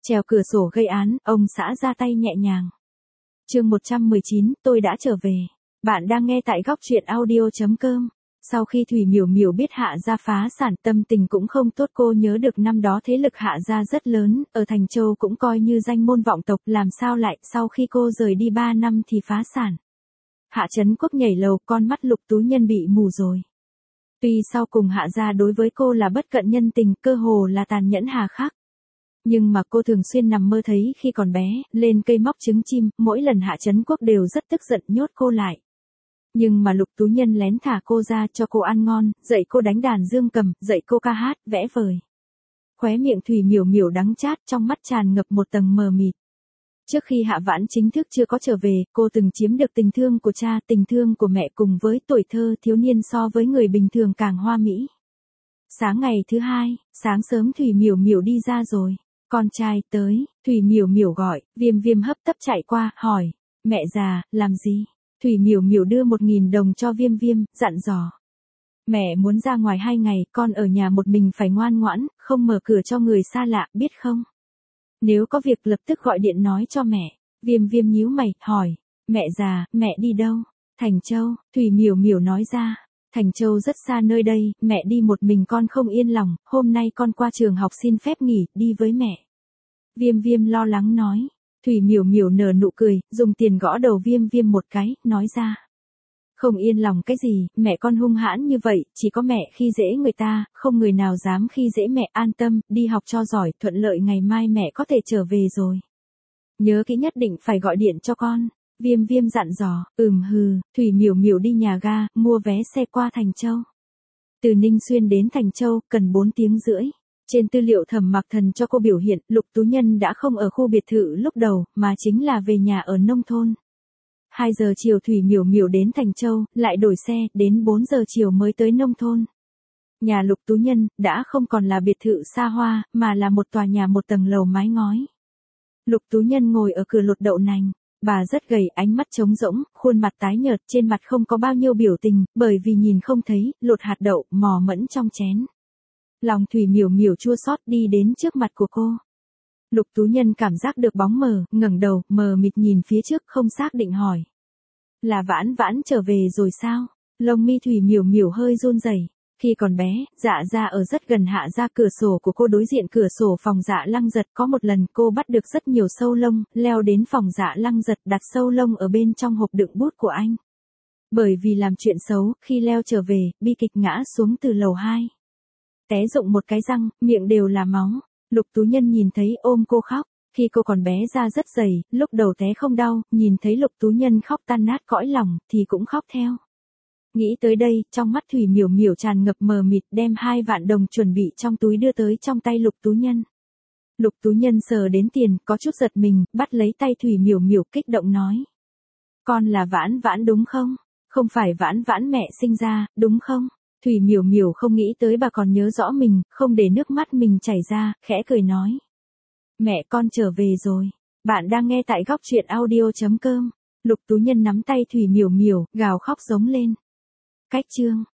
Trèo cửa sổ gây án, ông xã ra tay nhẹ nhàng. Chương 119, tôi đã trở về. Bạn đang nghe tại góc truyện audio.com. Sau khi Thủy Miểu Miểu biết Hạ gia phá sản, tâm tình cũng không tốt. Cô nhớ được năm đó thế lực Hạ gia rất lớn, ở Thành Châu cũng coi như danh môn vọng tộc, làm sao lại sau khi cô rời đi 3 năm thì phá sản. Hạ Trấn Quốc nhảy lầu, con mắt Lục Tú Nhân bị mù rồi. Tuy sau cùng Hạ gia đối với cô là bất cận nhân tình, cơ hồ là tàn nhẫn hà khắc. Nhưng mà cô thường xuyên nằm mơ thấy khi còn bé, lên cây móc trứng chim, mỗi lần Hạ Trấn Quốc đều rất tức giận nhốt cô lại. Nhưng mà Lục Tú Nhân lén thả cô ra cho cô ăn ngon, dạy cô đánh đàn dương cầm, dạy cô ca hát, vẽ vời. Khóe miệng Thủy Miểu Miểu đắng chát, trong mắt tràn ngập một tầng mờ mịt. Trước khi Hạ Vãn chính thức chưa có trở về, cô từng chiếm được tình thương của cha, tình thương của mẹ cùng với tuổi thơ thiếu niên so với người bình thường càng hoa mỹ. Sáng ngày thứ hai, sáng sớm Thủy Miểu Miểu đi ra rồi. Con trai tới, Thủy Miểu Miểu gọi, Viêm Viêm hấp tấp chạy qua, hỏi, mẹ già, làm gì? Thủy Miểu Miểu đưa 1.000 đồng cho Viêm Viêm, dặn dò. Mẹ muốn ra ngoài 2 ngày, con ở nhà một mình phải ngoan ngoãn, không mở cửa cho người xa lạ, biết không? Nếu có việc lập tức gọi điện nói cho mẹ. Viêm Viêm nhíu mày, hỏi, mẹ già, mẹ đi đâu? Thành Châu, Thủy Miểu Miểu nói ra. Thành Châu rất xa nơi đây, mẹ đi một mình con không yên lòng, hôm nay con qua trường học xin phép nghỉ, đi với mẹ. Viêm Viêm lo lắng nói. Thủy Miểu Miểu nở nụ cười, dùng tiền gõ đầu Viêm Viêm một cái, nói ra. Không yên lòng cái gì, mẹ con hung hãn như vậy, chỉ có mẹ khi dễ người ta, không người nào dám khi dễ mẹ, an tâm, đi học cho giỏi, thuận lợi ngày mai mẹ có thể trở về rồi. Nhớ kỹ nhất định phải gọi điện cho con. Viêm Viêm dặn dò, hừ, Thủy Miểu Miểu đi nhà ga, mua vé xe qua Thành Châu. Từ Ninh Xuyên đến Thành Châu, cần 4 tiếng rưỡi. Trên tư liệu Thẩm Mặc Thần cho cô biểu hiện, Lục Tú Nhân đã không ở khu biệt thự lúc đầu, mà chính là về nhà ở nông thôn. 2 giờ chiều Thủy Miểu Miểu đến Thành Châu, lại đổi xe, đến 4 giờ chiều mới tới nông thôn. Nhà Lục Tú Nhân, đã không còn là biệt thự xa hoa, mà là một tòa nhà 1 tầng lầu mái ngói. Lục Tú Nhân ngồi ở cửa lột đậu nành. Bà rất gầy, ánh mắt trống rỗng, khuôn mặt tái nhợt, trên mặt không có bao nhiêu biểu tình, bởi vì nhìn không thấy, lột hạt đậu, mò mẫm trong chén. Lòng Thủy Miểu Miểu chua xót đi đến trước mặt của cô. Lục Tú Nhân cảm giác được bóng mờ, ngẩng đầu, mờ mịt nhìn phía trước, không xác định hỏi. Là Vãn Vãn trở về rồi sao? Lông mi Thủy Miểu Miểu hơi run rẩy. Khi còn bé, Dạ gia ở rất gần Hạ gia, cửa sổ của cô đối diện cửa sổ phòng Dạ Lăng Giật, có một lần cô bắt được rất nhiều sâu lông, leo đến phòng Dạ Lăng Giật đặt sâu lông ở bên trong hộp đựng bút của anh. Bởi vì làm chuyện xấu, khi leo trở về, bi kịch ngã xuống từ lầu 2. Té rụng một cái răng, miệng đều là máu. Lục Tú Nhân nhìn thấy ôm cô khóc. Khi cô còn bé da rất dày, lúc đầu té không đau, nhìn thấy Lục Tú Nhân khóc tan nát cõi lòng, thì cũng khóc theo. Nghĩ tới đây, trong mắt Thủy Miểu Miểu tràn ngập mờ mịt, đem 2 vạn đồng chuẩn bị trong túi đưa tới trong tay Lục Tú Nhân. Lục Tú Nhân sờ đến tiền, có chút giật mình, bắt lấy tay Thủy Miểu Miểu kích động nói. Con là Vãn Vãn đúng không? Không phải Vãn Vãn mẹ sinh ra, đúng không? Thủy Miểu Miểu không nghĩ tới bà còn nhớ rõ mình, không để nước mắt mình chảy ra, khẽ cười nói. Mẹ con trở về rồi. Bạn đang nghe tại góc truyện audio.com. Lục Tú Nhân nắm tay Thủy Miểu Miểu, gào khóc giống lên. Cách chương.